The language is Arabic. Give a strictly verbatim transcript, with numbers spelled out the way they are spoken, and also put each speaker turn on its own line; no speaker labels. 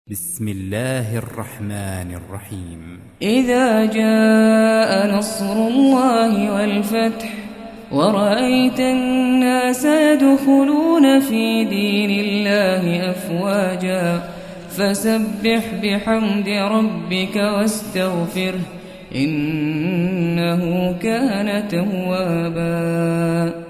بسم الله الرحمن الرحيم.
إذا جاء نصر الله والفتح ورأيت الناس يدخلون في دين الله أفواجا فسبح بحمد ربك واستغفره إنه كان توابا.